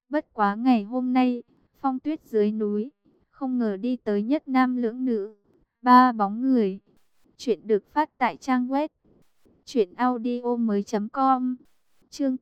Bất quá ngày hôm nay, phong tuyết dưới núi, không ngờ đi tới nhất nam lưỡng nữ, ba bóng người. Chuyện được phát tại trang web truyệnaudiomoi.com. Chương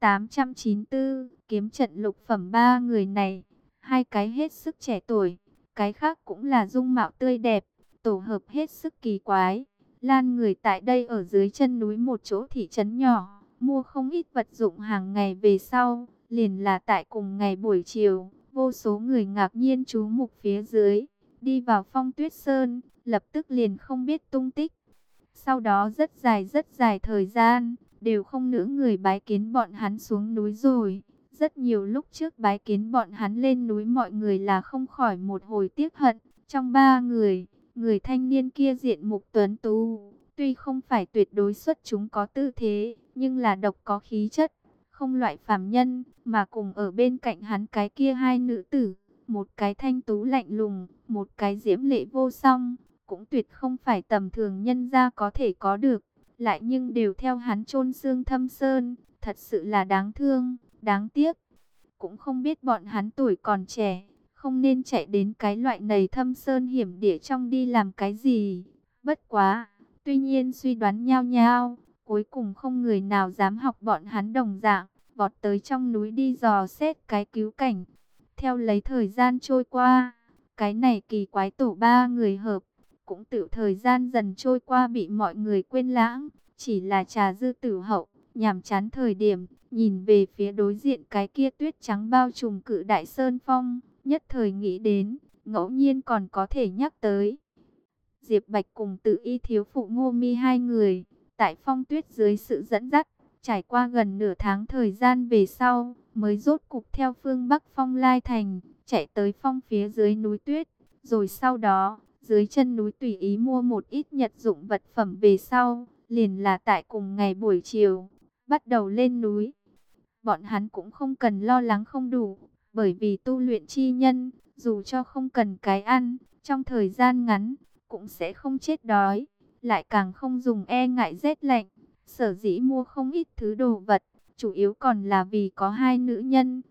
894, kiếm trận lục phẩm. Ba người này, hai cái hết sức trẻ tuổi, cái khác cũng là dung mạo tươi đẹp, tổ hợp hết sức kỳ quái. Lan người tại đây ở dưới chân núi một chỗ thị trấn nhỏ, mua không ít vật dụng hàng ngày về sau, liền là tại cùng ngày buổi chiều, vô số người ngạc nhiên chú mục phía dưới, đi vào Phong Tuyết Sơn, lập tức liền không biết tung tích. Sau đó rất dài thời gian, đều không nữa người bái kiến bọn hắn xuống núi rồi. Rất nhiều lúc trước bái kiến bọn hắn lên núi, mọi người là không khỏi một hồi tiếc hận. Trong ba người, người thanh niên kia diện mục tuấn tú, tuy không phải tuyệt đối xuất chúng có tư thế, nhưng là độc có khí chất, không loại phàm nhân. Mà cùng ở bên cạnh hắn cái kia hai nữ tử, một cái thanh tú lạnh lùng, một cái diễm lệ vô song, cũng tuyệt không phải tầm thường nhân gia có thể có được, lại nhưng đều theo hắn chôn xương thâm sơn, thật sự là đáng thương, đáng tiếc. Cũng không biết bọn hắn tuổi còn trẻ, không nên chạy đến cái loại này thâm sơn hiểm địa trong đi làm cái gì. Bất quá, tuy nhiên suy đoán nhao nhao, cuối cùng không người nào dám học bọn hắn đồng dạng, vọt tới trong núi đi dò xét cái cứu cảnh. Theo lấy thời gian trôi qua, cái này kỳ quái tổ ba người hợp, cũng tự thời gian dần trôi qua bị mọi người quên lãng, chỉ là trà dư tử hậu, nhàm chán thời điểm, nhìn về phía đối diện cái kia tuyết trắng bao trùm cự đại sơn phong, nhất thời nghĩ đến, ngẫu nhiên còn có thể nhắc tới. Diệp Bạch cùng Tự Y thiếu phụ Ngô Mi hai người, tại phong tuyết dưới sự dẫn dắt, trải qua gần nửa tháng thời gian về sau, mới rốt cục theo phương Bắc Phong Lai Thành, chạy tới phong phía dưới núi tuyết, rồi sau đó, dưới chân núi tùy ý mua một ít nhật dụng vật phẩm về sau, liền là tại cùng ngày buổi chiều, bắt đầu lên núi. Bọn hắn cũng không cần lo lắng không đủ, bởi vì tu luyện chi nhân, dù cho không cần cái ăn, trong thời gian ngắn, cũng sẽ không chết đói, lại càng không dùng e ngại rét lạnh. Sở dĩ mua không ít thứ đồ vật, chủ yếu còn là vì có hai nữ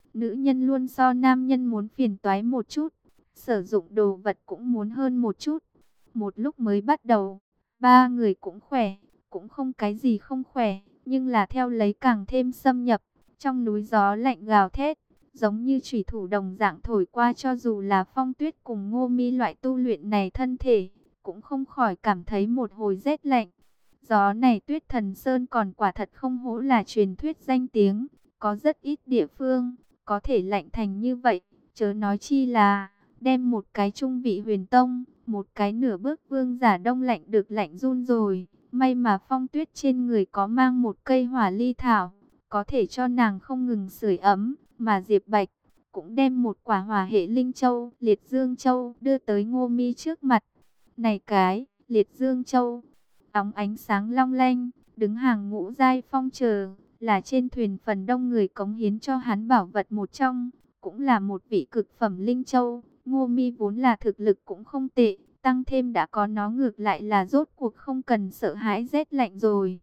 nhân luôn so nam nhân muốn phiền toái một chút, sử dụng đồ vật cũng muốn hơn một chút. Một lúc mới bắt đầu, ba người cũng khỏe, cũng không cái gì không khỏe, nhưng là theo lấy càng thêm xâm nhập, trong núi gió lạnh gào thét, giống như chủy thủ đồng dạng thổi qua, cho dù là Phong Tuyết cùng Ngô Mi loại tu luyện này thân thể, cũng không khỏi cảm thấy một hồi rét lạnh. Gió này Tuyết Thần Sơn còn quả thật không hổ là truyền thuyết danh tiếng, có rất ít địa phương có thể lạnh thành như vậy, chớ nói chi là đem một cái trung vị huyền tông, một cái nửa bước vương giả đông lạnh được lạnh run rồi. May mà Phong Tuyết trên người có mang một cây hỏa ly thảo, có thể cho nàng không ngừng sưởi ấm, mà Diệp Bạch cũng đem một quả hỏa hệ linh châu, Liệt Dương Châu đưa tới Ngô Mi trước mặt. Này cái, Liệt Dương Châu, óng ánh sáng long lanh, đứng hàng ngũ giai phong chờ, là trên thuyền phần đông người cống hiến cho hắn bảo vật một trong, cũng là một vị cực phẩm linh châu. Ngô Mi vốn là thực lực cũng không tệ, tăng thêm đã có nó ngược lại là rốt cuộc không cần sợ hãi rét lạnh rồi.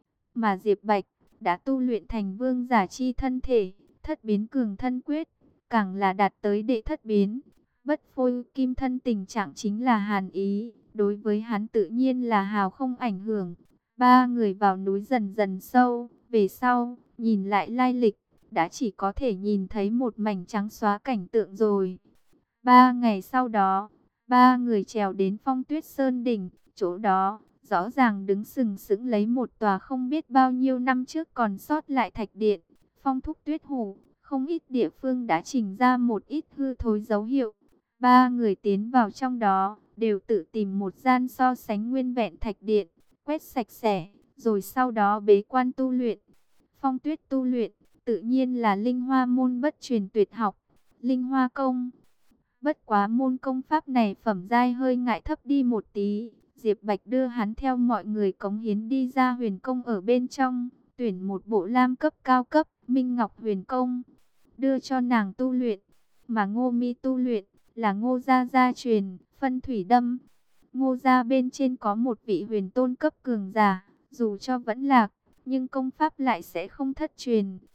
Mà Diệp Bạch đã tu luyện thành vương giả chi thân thể, thất biến cường thân quyết, càng là đạt tới đệ thất biến. Bất phôi kim thân tình trạng chính là hàn ý, đối với hắn tự nhiên là hào không ảnh hưởng. Ba người vào núi dần dần sâu, về sau, nhìn lại lai lịch, đã chỉ có thể nhìn thấy một mảnh trắng xóa cảnh tượng rồi. 3 ngày sau đó, ba người trèo đến Phong Tuyết Sơn đỉnh, chỗ đó rõ ràng đứng sừng sững lấy một tòa không biết bao nhiêu năm trước còn sót lại thạch điện. Phong thúc tuyết hủ, không ít địa phương đã trình ra một ít hư thối dấu hiệu. Ba người tiến vào trong đó, đều tự tìm một gian so sánh nguyên vẹn thạch điện, quét sạch sẽ, rồi sau đó bế quan tu luyện. Phong tuyết tu luyện, tự nhiên là linh hoa môn bất truyền tuyệt học, linh hoa công. Bất quá môn công pháp này phẩm giai hơi ngại thấp đi một tí. Diệp Bạch đưa hắn theo mọi người cống hiến đi ra huyền công ở bên trong, tuyển một bộ lam cấp cao cấp, Minh Ngọc huyền công, đưa cho nàng tu luyện. Mà Ngô Mi tu luyện là Ngô gia gia truyền, phân thủy đâm. Ngô gia bên trên có một vị huyền tôn cấp cường giả, dù cho vẫn lạc, nhưng công pháp lại sẽ không thất truyền,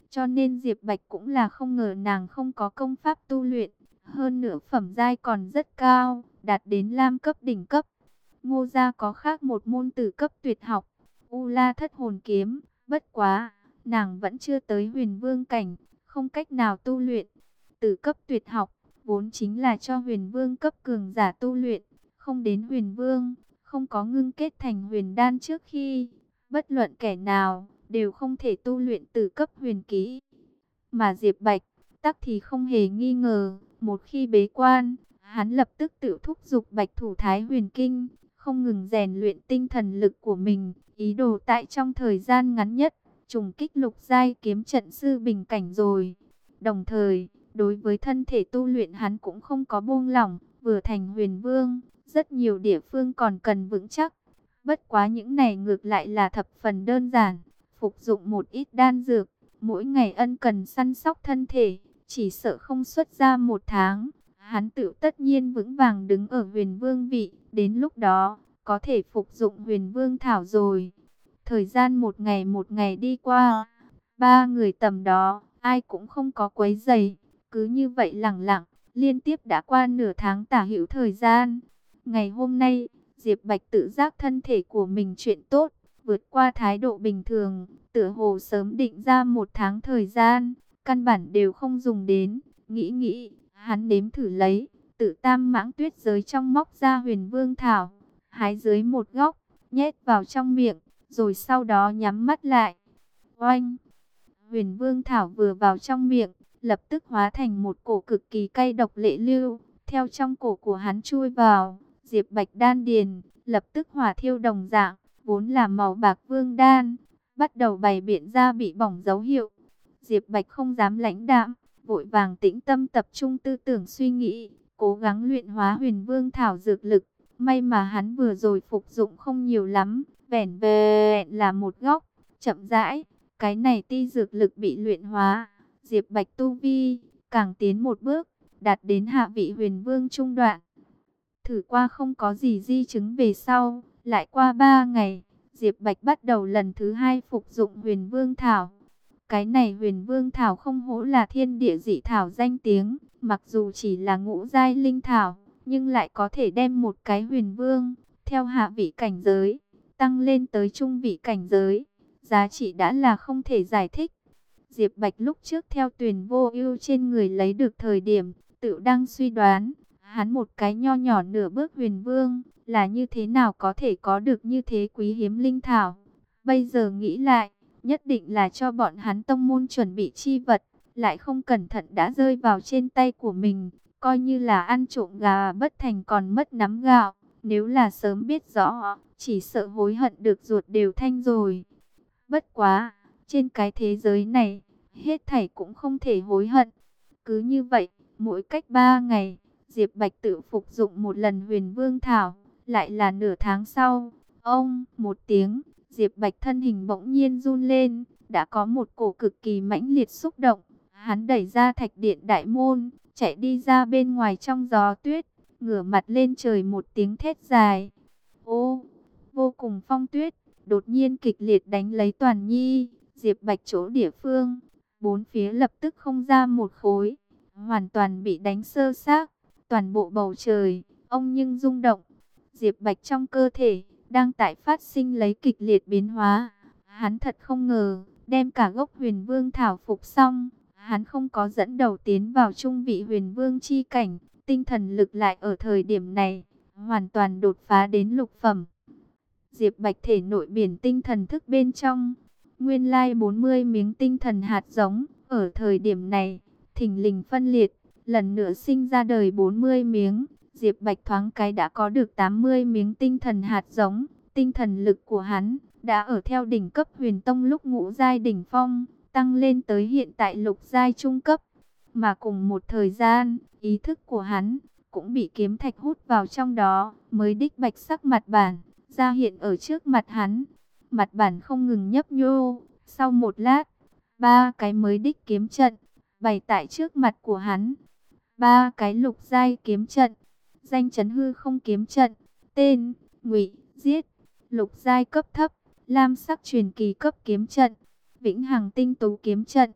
Cho nên Diệp Bạch cũng là không ngờ nàng không có công pháp tu luyện, hơn nữa phẩm giai còn rất cao, đạt đến lam cấp đỉnh cấp. Ngô gia có khác một môn tử cấp tuyệt học, U La Thất Hồn Kiếm, bất quá, nàng vẫn chưa tới huyền vương cảnh, không cách nào tu luyện. Tử cấp tuyệt học, vốn chính là cho huyền vương cấp cường giả tu luyện, không đến huyền vương, không có ngưng kết thành huyền đan trước khi, bất luận kẻ nào, đều không thể tu luyện tử cấp huyền kỹ. Mà Diệp Bạch, tắc thì không hề nghi ngờ, một khi bế quan, hắn lập tức tự thúc giục Bạch Thủ Thái Huyền Kinh, không ngừng rèn luyện tinh thần lực của mình, ý đồ tại trong thời gian ngắn nhất, trùng kích lục giai kiếm trận sư bình cảnh rồi. Đồng thời, đối với thân thể tu luyện hắn cũng không có buông lỏng, vừa thành huyền vương, rất nhiều địa phương còn cần vững chắc. Bất quá những này ngược lại là thập phần đơn giản, phục dụng một ít đan dược, mỗi ngày ân cần săn sóc thân thể, chỉ sợ không xuất ra một tháng, hắn tự tất nhiên vững vàng đứng ở huyền vương vị, đến lúc đó, có thể phục dụng huyền vương thảo rồi. Thời gian một ngày đi qua, ba người tầm đó, ai cũng không có quấy rầy, cứ như vậy lẳng lặng, liên tiếp đã qua nửa tháng tả hữu thời gian. Ngày hôm nay, Diệp Bạch tự giác thân thể của mình chuyện tốt, vượt qua thái độ bình thường, tựa hồ sớm định ra một tháng thời gian, căn bản đều không dùng đến. Nghĩ, hắn nếm thử lấy, tự tam mãng tuyết giới trong móc ra huyền vương thảo, hái dưới một góc, nhét vào trong miệng, rồi sau đó nhắm mắt lại. Oanh! Huyền vương thảo vừa vào trong miệng, lập tức hóa thành một cổ cực kỳ cay độc lệ lưu, theo trong cổ của hắn chui vào. Diệp Bạch đan điền, lập tức hỏa thiêu đồng dạng, vốn là màu bạc vương đan, bắt đầu bày biện ra bị bỏng dấu hiệu. Diệp Bạch không dám lãnh đạm, vội vàng tĩnh tâm tập trung tư tưởng suy nghĩ, cố gắng luyện hóa huyền vương thảo dược lực. May mà hắn vừa rồi phục dụng không nhiều lắm, vẻn vẹn là một góc, chậm rãi, cái này ti dược lực bị luyện hóa. Diệp Bạch tu vi, càng tiến một bước, đạt đến hạ vị huyền vương trung đoạn. Thử qua không có gì di chứng về sau, lại qua 3 ngày, Diệp Bạch bắt đầu lần thứ 2 phục dụng huyền vương thảo. Cái này huyền vương thảo không hổ là thiên địa dị thảo danh tiếng, mặc dù chỉ là ngũ giai linh thảo, nhưng lại có thể đem một cái huyền vương, theo hạ vị cảnh giới, tăng lên tới trung vị cảnh giới. Giá trị đã là không thể giải thích. Diệp Bạch lúc trước theo Tuyền Vô Ưu trên người lấy được thời điểm, tự đang suy đoán, hắn một cái nho nhỏ nửa bước huyền vương, là như thế nào có thể có được như thế quý hiếm linh thảo. Bây giờ nghĩ lại, nhất định là cho bọn hắn tông môn chuẩn bị chi vật, lại không cẩn thận đã rơi vào trên tay của mình, coi như là ăn trộm gà bất thành còn mất nắm gạo. Nếu là sớm biết rõ, chỉ sợ hối hận được ruột đều thanh rồi. Bất quá, trên cái thế giới này, hết thảy cũng không thể hối hận. Cứ như vậy, mỗi cách 3 ngày, Diệp Bạch tự phục dụng một lần huyền vương thảo, lại là nửa tháng sau. Ông, một tiếng, Diệp Bạch thân hình bỗng nhiên run lên, đã có một cổ cực kỳ mãnh liệt xúc động. Hắn đẩy ra thạch điện đại môn, chạy đi ra bên ngoài trong gió tuyết, ngửa mặt lên trời một tiếng thét dài. Ô, vô cùng phong tuyết, đột nhiên kịch liệt đánh lấy Toàn Nhi, Diệp Bạch chỗ địa phương, bốn phía lập tức không ra một khối, hoàn toàn bị đánh sơ xác, toàn bộ bầu trời, ông nhưng rung động. Diệp Bạch trong cơ thể, đang tại phát sinh lấy kịch liệt biến hóa, hắn thật không ngờ, đem cả gốc huyền vương thảo phục xong, hắn không có dẫn đầu tiến vào trung vị huyền vương chi cảnh, tinh thần lực lại ở thời điểm này, hoàn toàn đột phá đến lục phẩm. Diệp Bạch thể nội biển tinh thần thức bên trong, nguyên lai 40 miếng tinh thần hạt giống, ở thời điểm này, thình lình phân liệt, lần nữa sinh ra đời 40 miếng. Diệp Bạch thoáng cái đã có được 80 miếng tinh thần hạt giống, tinh thần lực của hắn đã ở theo đỉnh cấp huyền tông lúc ngũ giai đỉnh phong, tăng lên tới hiện tại lục giai trung cấp. Mà cùng một thời gian, ý thức của hắn cũng bị kiếm thạch hút vào trong đó, mới đích bạch sắc mặt bản ra hiện ở trước mặt hắn. Mặt bản không ngừng nhấp nhô, sau một lát, 3 cái mới đích kiếm trận bày tại trước mặt của hắn. 3 cái lục giai kiếm trận, danh chấn hư không kiếm trận, tên Ngụy Giết, lục giai cấp thấp, lam sắc truyền kỳ cấp kiếm trận, vĩnh hằng tinh tú kiếm trận,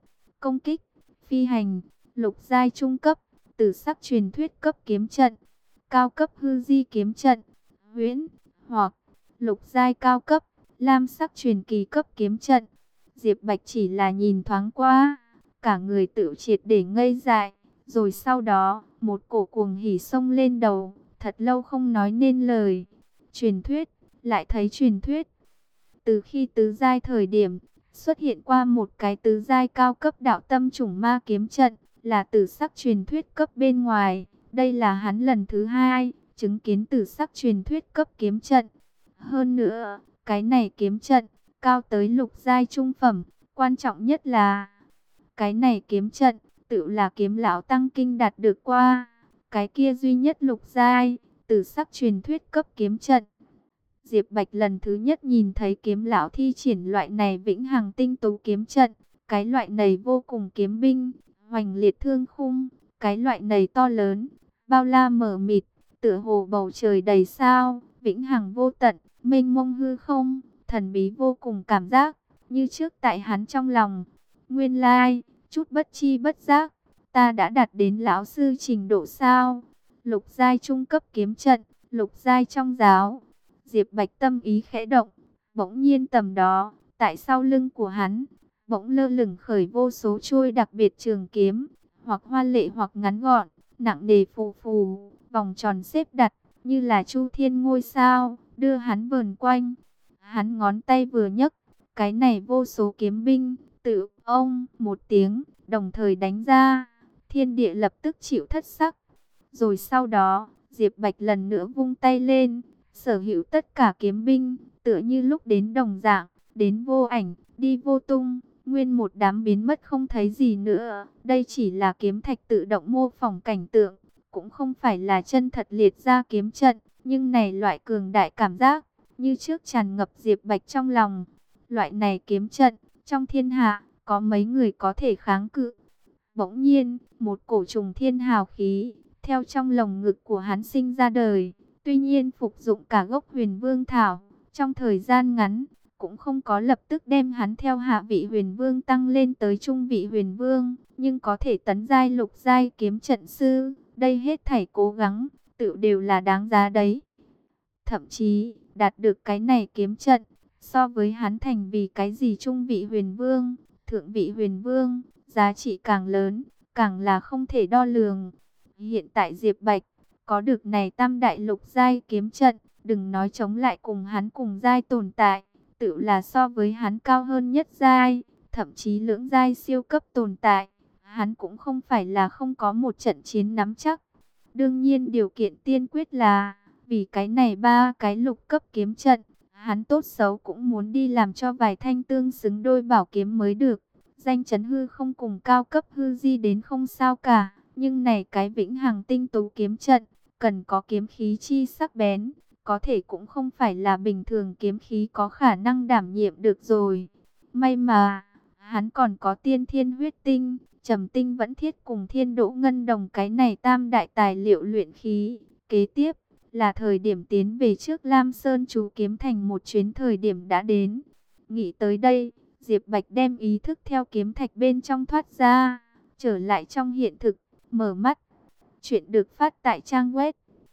công kích, phi hành, lục giai trung cấp, tử sắc truyền thuyết cấp kiếm trận, cao cấp hư di kiếm trận, huyễn, hoặc lục giai cao cấp, lam sắc truyền kỳ cấp kiếm trận. Diệp Bạch chỉ là nhìn thoáng qua, cả người tự triệt để ngây dại, rồi sau đó, một cổ cuồng hỉ xông lên đầu, thật lâu không nói nên lời. Truyền thuyết, lại thấy truyền thuyết. Từ khi tứ giai thời điểm, xuất hiện qua một cái tứ giai cao cấp đạo tâm chủng ma kiếm trận, là tử sắc truyền thuyết cấp bên ngoài. Đây là hắn lần thứ hai chứng kiến tử sắc truyền thuyết cấp kiếm trận. Hơn nữa, cái này kiếm trận cao tới lục giai trung phẩm, quan trọng nhất là cái này kiếm trận tự là kiếm lão tăng kinh đạt được qua, cái kia duy nhất lục giai tử sắc truyền thuyết cấp kiếm trận. Diệp Bạch lần thứ nhất nhìn thấy kiếm lão thi triển loại này vĩnh hằng tinh tú kiếm trận, cái loại này vô cùng kiếm binh, hoành liệt thương khung, cái loại này to lớn, bao la mở mịt, tựa hồ bầu trời đầy sao, vĩnh hằng vô tận, mênh mông hư không, thần bí vô cùng cảm giác, như trước tại hắn trong lòng. Nguyên lai, chút bất chi bất giác, ta đã đạt đến lão sư trình độ sao? Lục giai trung cấp kiếm trận, lục giai trong giáo. Diệp Bạch tâm ý khẽ động, bỗng nhiên tầm đó, tại sau lưng của hắn, bỗng lơ lửng khởi vô số chuôi đặc biệt trường kiếm, hoặc hoa lệ hoặc ngắn gọn, nặng nề phù phù, vòng tròn xếp đặt, như là chu thiên ngôi sao, đưa hắn vờn quanh. Hắn ngón tay vừa nhấc, cái này vô số kiếm binh, tự ông một tiếng, đồng thời đánh ra, thiên địa lập tức chịu thất sắc. Rồi sau đó, Diệp Bạch lần nữa vung tay lên, sở hữu tất cả kiếm binh, tựa như lúc đến đồng dạng, đến vô ảnh, đi vô tung, nguyên một đám biến mất không thấy gì nữa. Đây chỉ là kiếm thạch tự động mô phỏng cảnh tượng, cũng không phải là chân thật liệt ra kiếm trận, nhưng này loại cường đại cảm giác, như trước tràn ngập Diệp Bạch trong lòng. Loại này kiếm trận, trong thiên hạ, có mấy người có thể kháng cự. Bỗng nhiên, một cổ trùng thiên hào khí, theo trong lồng ngực của hắn sinh ra đời. Tuy nhiên phục dụng cả gốc huyền vương thảo, trong thời gian ngắn, cũng không có lập tức đem hắn theo hạ vị huyền vương tăng lên tới trung vị huyền vương, nhưng có thể tấn giai lục giai kiếm trận sư, đây hết thảy cố gắng, tự đều là đáng giá đấy. Thậm chí, đạt được cái này kiếm trận, so với hắn thành vì cái gì trung vị huyền vương, thượng vị huyền vương, giá trị càng lớn, càng là không thể đo lường. Hiện tại Diệp Bạch có được này tam đại lục giai kiếm trận, đừng nói chống lại cùng hắn cùng giai tồn tại, tự là so với hắn cao hơn nhất giai, thậm chí lưỡng giai siêu cấp tồn tại, hắn cũng không phải là không có một trận chiến nắm chắc. Đương nhiên điều kiện tiên quyết là, vì cái này ba cái lục cấp kiếm trận, hắn tốt xấu cũng muốn đi làm cho vài thanh tương xứng đôi bảo kiếm mới được. Danh chấn hư không cùng cao cấp hư di đến không sao cả, nhưng này cái vĩnh hằng tinh tú kiếm trận, cần có kiếm khí chi sắc bén, có thể cũng không phải là bình thường kiếm khí có khả năng đảm nhiệm được rồi. May mà, hắn còn có tiên thiên huyết tinh, trầm tinh vẫn thiết cùng thiên đỗ ngân đồng cái này tam đại tài liệu luyện khí. Kế tiếp, là thời điểm tiến về trước Lam Sơn chú kiếm thành một chuyến thời điểm đã đến. Nghĩ tới đây, Diệp Bạch đem ý thức theo kiếm thạch bên trong thoát ra, trở lại trong hiện thực, mở mắt. Chuyện được phát tại trang web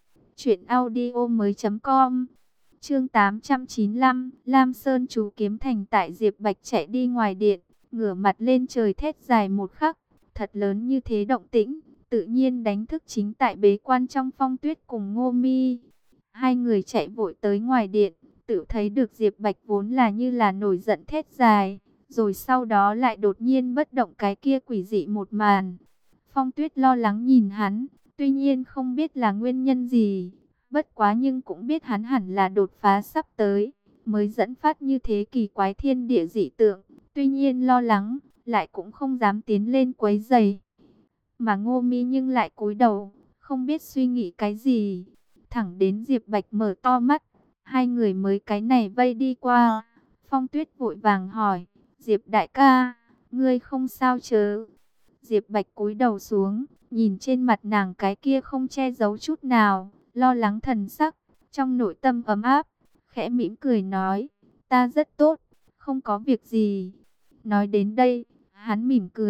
truyệnaudiomoi.com. Chương 895, Lam Sơn chú kiếm thành. Tại Diệp Bạch chạy đi ngoài điện, ngửa mặt lên trời thét dài một khắc, thật lớn như thế động tĩnh, tự nhiên đánh thức chính tại bế quan trong Phong Tuyết cùng Ngô Mi. Hai người chạy vội tới ngoài điện, tự thấy được Diệp Bạch vốn là như là nổi giận thét dài, rồi sau đó lại đột nhiên bất động cái kia quỷ dị một màn. Phong Tuyết lo lắng nhìn hắn, tuy nhiên không biết là nguyên nhân gì, bất quá nhưng cũng biết hắn hẳn là đột phá sắp tới, mới dẫn phát như thế kỳ quái thiên địa dị tượng. Tuy nhiên lo lắng, lại cũng không dám tiến lên quấy rầy. Mà Ngô Mi nhưng lại cúi đầu, không biết suy nghĩ cái gì. Thẳng đến Diệp Bạch mở to mắt, hai người mới cái này vây đi qua. Phong Tuyết vội vàng hỏi, Diệp đại ca, ngươi không sao chớ? Diệp Bạch cúi đầu xuống, nhìn trên mặt nàng cái kia không che giấu chút nào, lo lắng thần sắc, trong nội tâm ấm áp, khẽ mỉm cười nói, ta rất tốt, không có việc gì. Nói đến đây, hắn mỉm cười,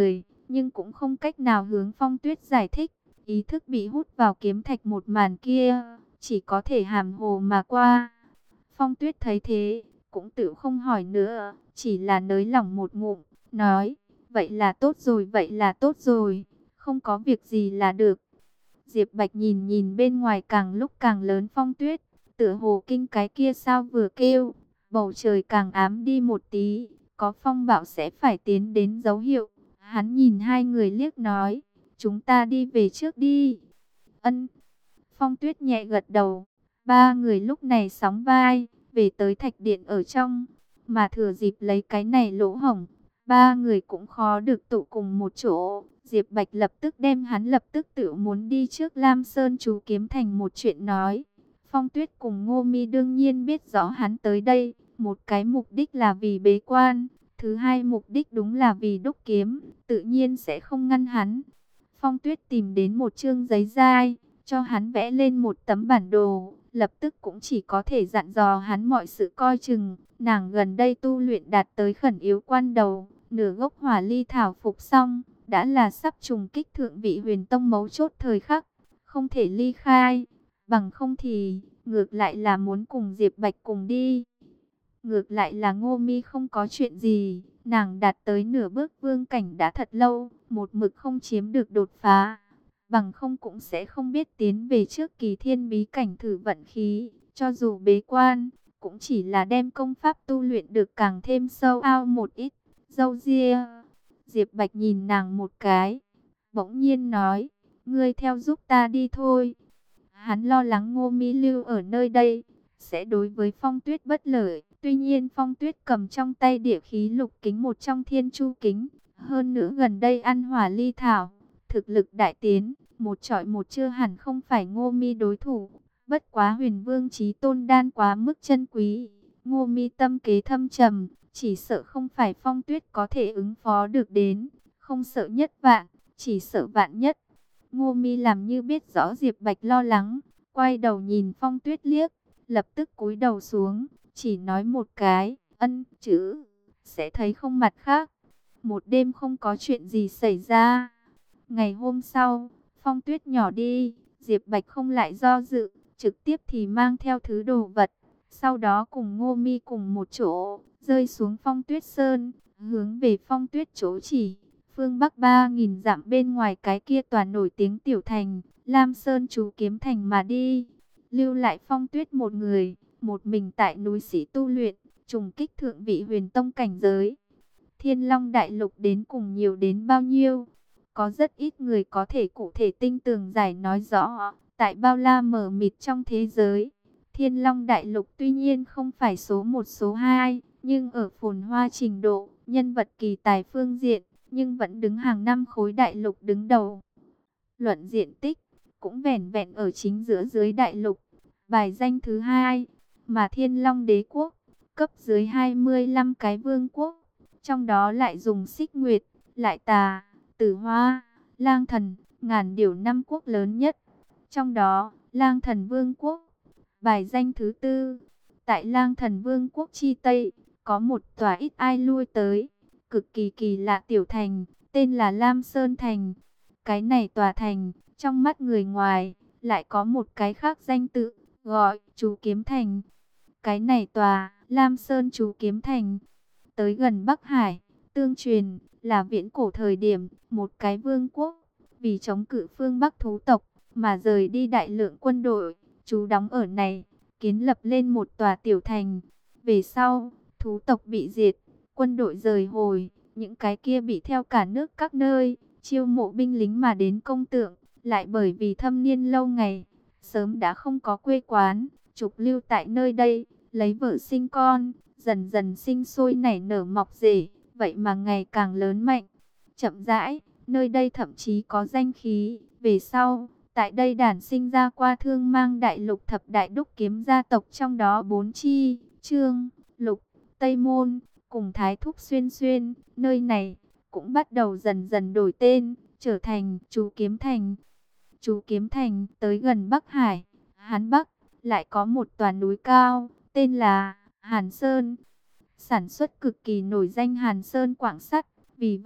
nhưng cũng không cách nào hướng Phong Tuyết giải thích. Ý thức bị hút vào kiếm thạch một màn kia, chỉ có thể hàm hồ mà qua. Phong Tuyết thấy thế, cũng tự không hỏi nữa, chỉ là nới lỏng một ngụm, nói, vậy là tốt rồi, vậy là tốt rồi, không có việc gì là được. Diệp Bạch nhìn nhìn bên ngoài càng lúc càng lớn Phong Tuyết, tựa hồ kinh cái kia sao vừa kêu, bầu trời càng ám đi một tí, có phong bạo sẽ phải tiến đến dấu hiệu. Hắn nhìn hai người liếc nói, chúng ta đi về trước đi. Ân. Phong Tuyết nhẹ gật đầu. Ba người lúc này sóng vai, về tới thạch điện ở trong, mà thừa dịp lấy cái này lỗ hổng, ba người cũng khó được tụ cùng một chỗ. Diệp Bạch lập tức đem hắn lập tức tự muốn đi trước Lam Sơn chú kiếm thành một chuyện nói. Phong Tuyết cùng Ngô Mi đương nhiên biết rõ hắn tới đây, một cái mục đích là vì bế quan, thứ hai mục đích đúng là vì đúc kiếm, tự nhiên sẽ không ngăn hắn. Phong Tuyết tìm đến một chương giấy dai, cho hắn vẽ lên một tấm bản đồ, lập tức cũng chỉ có thể dặn dò hắn mọi sự coi chừng. Nàng gần đây tu luyện đạt tới khẩn yếu quan đầu, nửa gốc hỏa ly thảo phục xong, đã là sắp trùng kích thượng vị huyền tông mấu chốt thời khắc, không thể ly khai, bằng không thì ngược lại là muốn cùng Diệp Bạch cùng đi. Ngược lại là Ngô Mi không có chuyện gì, nàng đạt tới nửa bước vương cảnh đã thật lâu, một mực không chiếm được đột phá, bằng không cũng sẽ không biết tiến về trước Kỳ Thiên bí cảnh thử vận khí, cho dù bế quan, cũng chỉ là đem công pháp tu luyện được càng thêm sâu ao một ít. Dâu ria. Diệp Bạch nhìn nàng một cái, bỗng nhiên nói, ngươi theo giúp ta đi thôi. Hắn lo lắng Ngô Mi lưu ở nơi đây sẽ đối với Phong Tuyết bất lợi. Tuy nhiên Phong Tuyết cầm trong tay địa khí lục kính một trong thiên chu kính, hơn nữa gần đây ăn hỏa ly thảo, thực lực đại tiến, một chọi một chưa hẳn không phải Ngô Mi đối thủ. Bất quá Huyền Vương Chí Tôn đan quá mức chân quý, Ngô Mi tâm kế thâm trầm, chỉ sợ không phải Phong Tuyết có thể ứng phó được đến, không sợ nhất vạn, chỉ sợ vạn nhất. Ngô Mi làm như biết rõ Diệp Bạch lo lắng, quay đầu nhìn Phong Tuyết liếc, lập tức cúi đầu xuống, chỉ nói một cái, ân chữ, sẽ thấy không mặt khác. Một đêm không có chuyện gì xảy ra. Ngày hôm sau, Phong Tuyết nhỏ đi, Diệp Bạch không lại do dự, trực tiếp thì mang theo thứ đồ vật, sau đó cùng Ngô Mi cùng một chỗ, rơi xuống Phong Tuyết Sơn, hướng về Phong Tuyết chỗ chỉ. Phương Bắc 3.000 dặm bên ngoài cái kia tòa nổi tiếng tiểu thành, Lam Sơn chú kiếm thành mà đi. Lưu lại Phong Tuyết một người, một mình tại núi sĩ tu luyện, trùng kích thượng vị huyền tông cảnh giới. Thiên Long Đại Lục đến cùng nhiều đến bao nhiêu? Có rất ít người có thể cụ thể tinh tường giải nói rõ. Tại bao la mờ mịt trong thế giới, Thiên Long Đại Lục tuy nhiên không phải số 1 số 2, nhưng ở phồn hoa trình độ, nhân vật kỳ tài phương diện, nhưng vẫn đứng hàng năm khối đại lục đứng đầu. Luận diện tích, cũng vẻn vẹn ở chính giữa dưới đại lục, bài danh thứ 2, mà Thiên Long Đế Quốc, cấp dưới 25 cái vương quốc, trong đó lại dùng Xích Nguyệt, lại Tà, Tử Hoa, Lang Thần, Ngàn Điểu 5 quốc lớn nhất. Trong đó, Lang Thần Vương quốc, bài danh thứ 4, tại Lang Thần Vương quốc chi Tây, có một tòa ít ai lui tới, cực kỳ kỳ lạ tiểu thành, tên là Lam Sơn Thành. Cái này tòa thành, trong mắt người ngoài, lại có một cái khác danh tự, gọi Chú Kiếm Thành. Cái này tòa, Lam Sơn Chú Kiếm Thành, tới gần Bắc Hải, tương truyền, là viễn cổ thời điểm, một cái vương quốc, vì chống cự phương Bắc thú tộc, mà rời đi đại lượng quân đội, trú đóng ở này, kiến lập lên một tòa tiểu thành. Về sau, thú tộc bị diệt, quân đội rời hồi, những cái kia bị theo cả nước các nơi, chiêu mộ binh lính mà đến công tượng, lại bởi vì thâm niên lâu ngày, sớm đã không có quê quán, trục lưu tại nơi đây, lấy vợ sinh con, dần dần sinh sôi nảy nở mọc rễ, vậy mà ngày càng lớn mạnh. Chậm rãi, nơi đây thậm chí có danh khí. Về sau, tại đây đản sinh ra qua Thương Mang Đại Lục thập đại đúc kiếm gia tộc, trong đó 4 chi, Trương, Lục, Tây Môn, cùng Thái Thúc Xuyên Xuyên. Nơi này cũng bắt đầu dần dần đổi tên, trở thành Chú Kiếm Thành. Chú Kiếm Thành tới gần Bắc Hải, Hán Bắc, lại có một tòa núi cao, tên là Hàn Sơn. Sản xuất cực kỳ nổi danh Hàn Sơn quặng sắt, vì vậy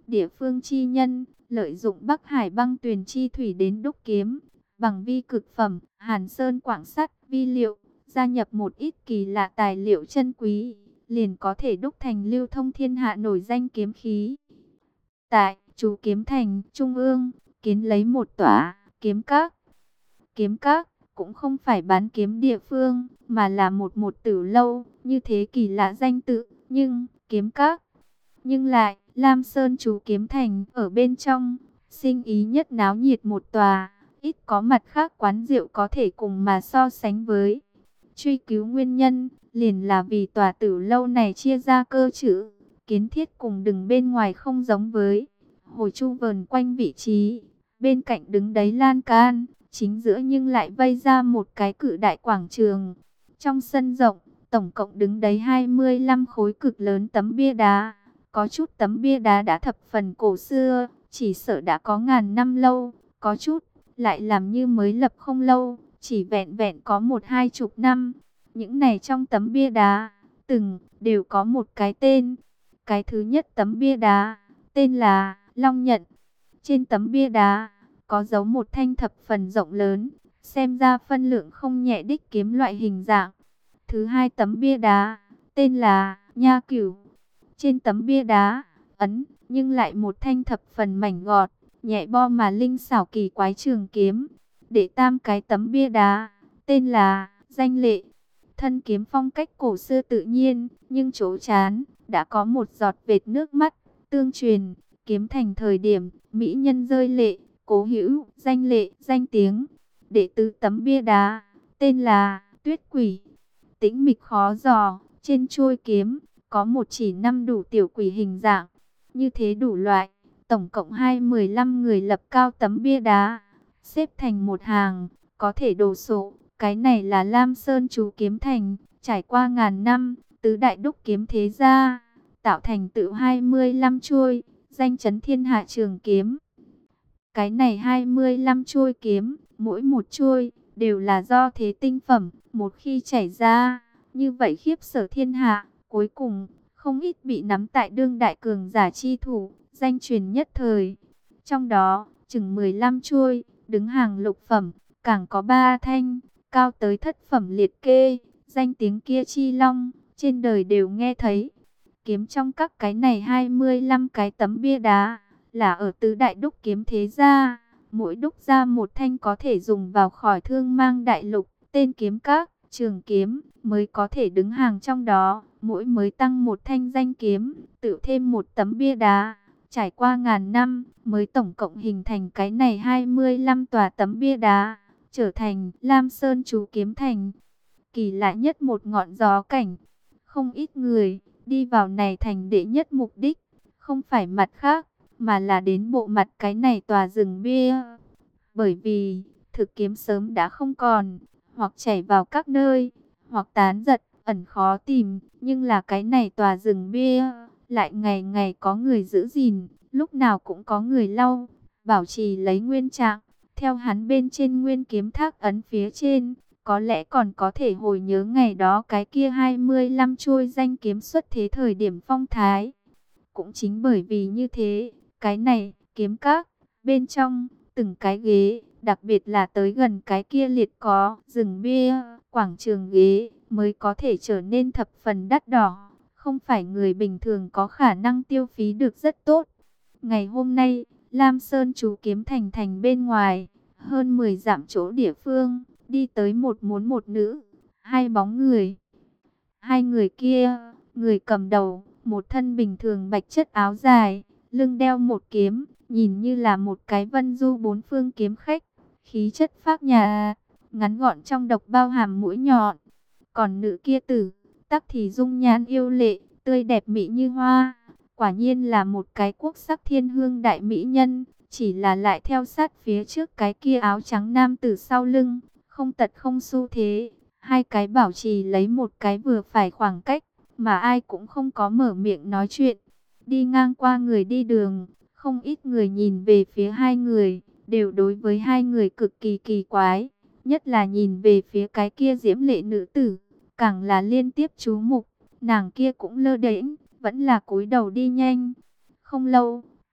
địa phương chi nhân, lợi dụng Bắc Hải băng tuyền chi thủy đến đúc kiếm, bằng vi cực phẩm, hàn sơn quảng sắt, vi liệu, gia nhập một ít kỳ lạ tài liệu chân quý, liền có thể đúc thành lưu thông thiên hạ nổi danh kiếm khí. Tại chú kiếm thành trung ương, kiến lấy một tòa kiếm các. Kiếm các cũng không phải bán kiếm địa phương, mà là một tử lâu, như thế kỳ lạ danh tự, nhưng kiếm các, nhưng lại Lam Sơn chú kiếm thành ở bên trong, sinh ý nhất náo nhiệt một tòa, ít có mặt khác quán rượu có thể cùng mà so sánh với. Truy cứu nguyên nhân, liền là vì tòa tử lâu này chia ra cơ chữ, kiến thiết cùng đường bên ngoài không giống với. Hồi chu vờn quanh vị trí, bên cạnh đứng đấy lan can, chính giữa nhưng lại vây ra một cái cự đại quảng trường. Trong sân rộng, tổng cộng đứng đấy 25 khối cực lớn tấm bia đá. Có chút tấm bia đá đã thập phần cổ xưa, chỉ sợ đã có ngàn năm lâu, có chút lại làm như mới lập không lâu, chỉ vẹn vẹn có 1-2 năm. Những này trong tấm bia đá, từng đều có một cái tên. Cái thứ nhất tấm bia đá, tên là Long Nhận. Trên tấm bia đá, có dấu một thanh thập phần rộng lớn, xem ra phân lượng không nhẹ đích kiếm loại hình dạng. Thứ hai tấm bia đá, tên là Nha Cửu. Trên tấm bia đá, ấn, nhưng lại một thanh thập phần mảnh gọt, nhẹ bo mà linh xảo kỳ quái trường kiếm. Đệ tam cái tấm bia đá, tên là Danh Lệ. Thân kiếm phong cách cổ xưa tự nhiên, nhưng chỗ trán, đã có một giọt vệt nước mắt, tương truyền, kiếm thành thời điểm, mỹ nhân rơi lệ, cố hữu, danh lệ, danh tiếng. Đệ tứ tấm bia đá, tên là Tuyết Quỷ. Tĩnh mịch khó dò, trên chuôi kiếm, có một chỉ năm đủ tiểu quỷ hình dạng, như thế đủ loại, tổng cộng 15 người lập cao tấm bia đá, xếp thành một hàng, có thể đồ sộ. Cái này là Lam Sơn chú kiếm thành, trải qua ngàn năm, tứ đại đúc kiếm thế gia, tạo thành tự 25 chuôi, danh chấn thiên hạ trường kiếm. Cái này 25 chuôi kiếm, mỗi một chuôi đều là do thế tinh phẩm, một khi chảy ra, như vậy khiếp sở thiên hạ. Cuối cùng, không ít bị nắm tại đương đại cường giả chi thủ, danh truyền nhất thời. Trong đó, chừng 15 chuôi, đứng hàng lục phẩm, càng có 3 thanh, cao tới thất phẩm liệt kê, danh tiếng kia chi long, trên đời đều nghe thấy. Kiếm trong các cái này 25 cái tấm bia đá, là ở tứ đại đúc kiếm thế gia, mỗi đúc ra một thanh có thể dùng vào khỏi thương mang đại lục, tên kiếm các, trường kiếm, mới có thể đứng hàng trong đó, mỗi mới tăng một thanh danh kiếm, tự thêm một tấm bia đá, trải qua ngàn năm, mới tổng cộng hình thành cái này 25 tòa tấm bia đá, trở thành Lam Sơn chú kiếm thành. Kỳ lạ nhất một ngọn gió cảnh, không ít người đi vào này thành đệ nhất mục đích, không phải mặt khác, mà là đến bộ mặt cái này tòa rừng bia. Bởi vì, thực kiếm sớm đã không còn, hoặc chảy vào các nơi, hoặc tán giật, ẩn khó tìm, nhưng là cái này tòa rừng bia, lại ngày ngày có người giữ gìn, lúc nào cũng có người lau, bảo trì lấy nguyên trạng. Theo hắn bên trên nguyên kiếm thác ấn phía trên, có lẽ còn có thể hồi nhớ ngày đó cái kia 25 chuôi danh kiếm xuất thế thời điểm phong thái. Cũng chính bởi vì như thế, cái này, kiếm các, bên trong, từng cái ghế, đặc biệt là tới gần cái kia liệt có rừng bia, quảng trường ghế, mới có thể trở nên thập phần đắt đỏ. Không phải người bình thường có khả năng tiêu phí được rất tốt. Ngày hôm nay, Lam Sơn chú kiếm thành thành bên ngoài, hơn 10 dặm chỗ địa phương, đi tới một muốn một nữ, hai bóng người. Hai người kia, người cầm đầu, một thân bình thường bạch chất áo dài, lưng đeo một kiếm, nhìn như là một cái vân du bốn phương kiếm khách, khí chất phác nhà, ngắn gọn trong độc bao hàm mũi nhọn. Còn nữ kia tử, tắc thì dung nhan yêu lệ, tươi đẹp mỹ như hoa, quả nhiên là một cái quốc sắc thiên hương đại mỹ nhân, chỉ là lại theo sát phía trước cái kia áo trắng nam tử sau lưng, không tật không xu thế. Hai cái bảo trì lấy một cái vừa phải khoảng cách, mà ai cũng không có mở miệng nói chuyện. Đi ngang qua người đi đường, không ít người nhìn về phía hai người, đều đối với hai người cực kỳ kỳ quái. Nhất là nhìn về phía cái kia diễm lệ nữ tử, càng là liên tiếp chú mục. Nàng kia cũng lơ đễnh, vẫn là cúi đầu đi nhanh. Không lâu,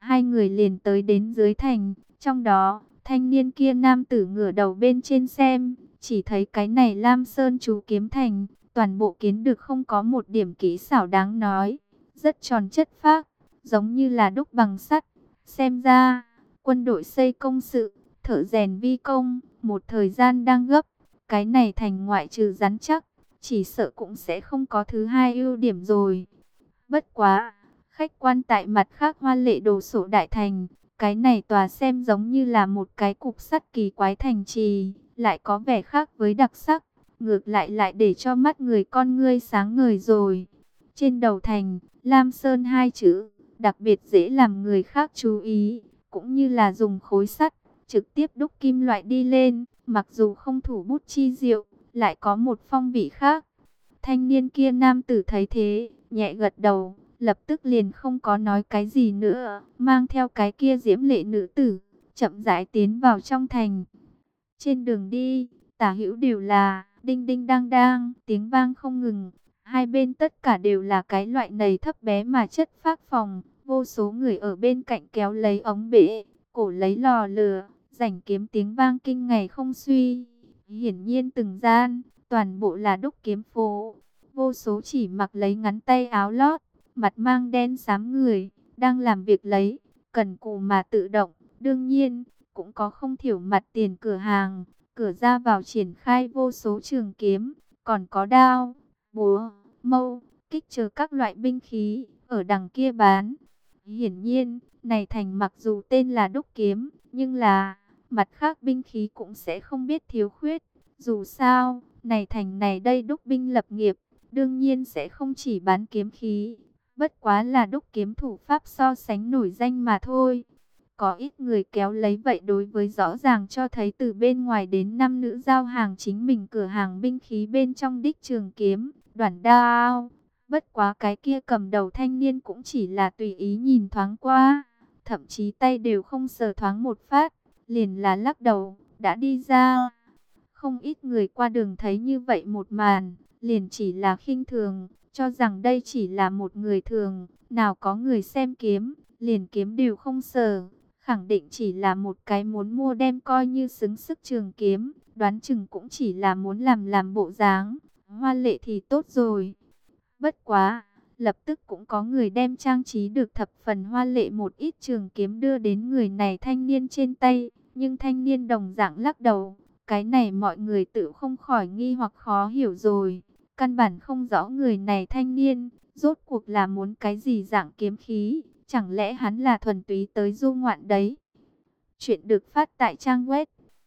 hai người liền tới đến dưới thành. Trong đó, thanh niên kia nam tử ngửa đầu bên trên xem, chỉ thấy cái này Lam Sơn chú kiếm thành, toàn bộ kiến được không có một điểm kỹ xảo đáng nói, rất tròn chất phác, giống như là đúc bằng sắt. Xem ra, quân đội xây công sự, thợ rèn vi công, một thời gian đang gấp. Cái này thành ngoại trừ rắn chắc, chỉ sợ cũng sẽ không có thứ hai ưu điểm rồi. Bất quá, khách quan tại mặt khác hoa lệ đồ sộ đại thành, cái này tòa xem giống như là một cái cục sắt kỳ quái thành trì, lại có vẻ khác với đặc sắc, ngược lại lại để cho mắt người con ngươi sáng ngời rồi. Trên đầu thành, Lam Sơn hai chữ, đặc biệt dễ làm người khác chú ý, cũng như là dùng khối sắt, trực tiếp đúc kim loại đi lên, mặc dù không thủ bút chi diệu, lại có một phong vị khác. Thanh niên kia nam tử thấy thế, nhẹ gật đầu, lập tức liền không có nói cái gì nữa, mang theo cái kia diễm lệ nữ tử, chậm rãi tiến vào trong thành. Trên đường đi, tả hữu đều là đinh đinh đang đang, tiếng vang không ngừng. Hai bên tất cả đều là cái loại nầy thấp bé mà chất phác phòng, vô số người ở bên cạnh kéo lấy ống bể, cổ lấy lò lửa, rảnh kiếm tiếng vang kinh ngày không suy. Hiển nhiên từng gian, toàn bộ là đúc kiếm phố, vô số chỉ mặc lấy ngắn tay áo lót, mặt mang đen xám người, đang làm việc lấy, cần cù mà tự động. Đương nhiên, cũng có không thiểu mặt tiền cửa hàng, cửa ra vào triển khai vô số trường kiếm, còn có đao, búa, mâu, kích chờ các loại binh khí, ở đằng kia bán. Hiển nhiên, này thành mặc dù tên là đúc kiếm, nhưng là, mặt khác binh khí cũng sẽ không biết thiếu khuyết. Dù sao, này thành này đây đúc binh lập nghiệp, đương nhiên sẽ không chỉ bán kiếm khí, bất quá là đúc kiếm thủ pháp so sánh nổi danh mà thôi. Có ít người kéo lấy vậy đối với rõ ràng cho thấy từ bên ngoài đến năm nữ giao hàng chính mình cửa hàng binh khí bên trong đích trường kiếm, đoản đao. Bất quá cái kia cầm đầu thanh niên cũng chỉ là tùy ý nhìn thoáng qua, thậm chí tay đều không sờ thoáng một phát, liền là lắc đầu, đã đi ra. Không ít người qua đường thấy như vậy một màn, liền chỉ là khinh thường, cho rằng đây chỉ là một người thường, nào có người xem kiếm, liền kiếm đều không sờ, khẳng định chỉ là một cái muốn mua đem coi như xứng sức trường kiếm, đoán chừng cũng chỉ là muốn làm bộ dáng, hoa lệ thì tốt rồi. Bất quá, lập tức cũng có người đem trang trí được thập phần hoa lệ một ít trường kiếm đưa đến người này thanh niên trên tay, nhưng thanh niên đồng dạng lắc đầu. Cái này mọi người tự không khỏi nghi hoặc khó hiểu rồi. Căn bản không rõ người này thanh niên, rốt cuộc là muốn cái gì dạng kiếm khí. Chẳng lẽ hắn là thuần túy tới du ngoạn đấy? Chuyện được phát tại trang web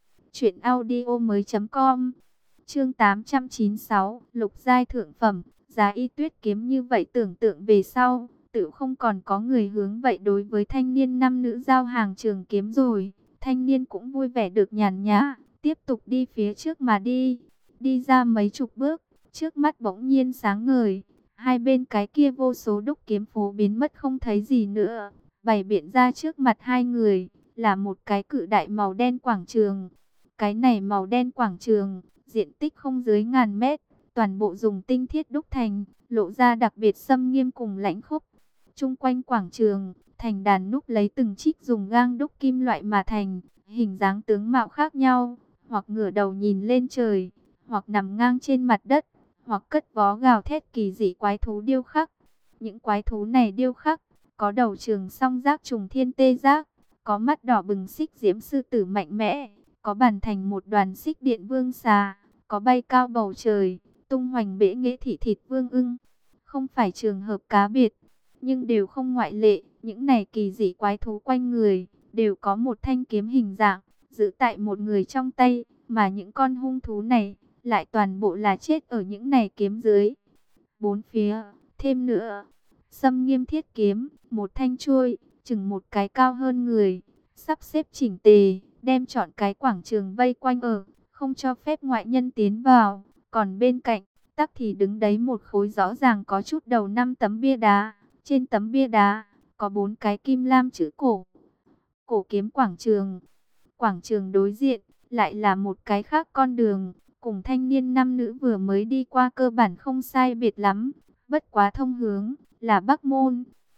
truyệnaudiomoi.com. Chương 896, Lục giai thượng phẩm, giá y tuyết kiếm. Như vậy tưởng tượng về sau, tự không còn có người hướng vậy đối với thanh niên nam nữ giao hàng trường kiếm rồi. Thanh niên cũng vui vẻ được nhàn nhã, tiếp tục đi phía trước mà đi. Đi ra mấy chục bước, trước mắt bỗng nhiên sáng ngời. Hai bên cái kia vô số đúc kiếm phố biến mất không thấy gì nữa. Bày biện ra trước mặt hai người, là một cái cự đại màu đen quảng trường. Cái này màu đen quảng trường, diện tích không dưới ngàn mét, toàn bộ dùng tinh thiết đúc thành, lộ ra đặc biệt xâm nghiêm cùng lãnh khốc. Chung quanh quảng trường, thành đàn núc lấy từng chiếc dùng gang đúc kim loại mà thành, hình dáng tướng mạo khác nhau, hoặc ngửa đầu nhìn lên trời, hoặc nằm ngang trên mặt đất, hoặc cất vó gào thét kỳ dị quái thú điêu khắc. Những quái thú này điêu khắc, có đầu trường song giác trùng thiên tê giác, có mắt đỏ bừng xích diễm sư tử mạnh mẽ, có bàn thành một đoàn xích điện vương xà, có bay cao bầu trời, tung hoành bể nghệ thị thịt vương ưng. Không phải trường hợp cá biệt, nhưng đều không ngoại lệ. Những này kỳ dị quái thú quanh người, đều có một thanh kiếm hình dạng, giữ tại một người trong tay, mà những con hung thú này, lại toàn bộ là chết ở những này kiếm dưới. Bốn phía, thêm nữa, xâm nghiêm thiết kiếm, một thanh chuôi, chừng một cái cao hơn người, sắp xếp chỉnh tề, đem trọn cái quảng trường vây quanh ở, không cho phép ngoại nhân tiến vào. Còn bên cạnh, tắc thì đứng đấy một khối rõ ràng có chút đầu 5 tấm bia đá. Trên tấm bia đá, có 4 cái kim lam chữ cổ. Cổ kiếm quảng trường. Quảng trường đối diện, lại là một cái khác con đường, cùng thanh niên nam nữ vừa mới đi qua cơ bản không sai biệt lắm. Bất quá thông hướng, là Bắc Môn.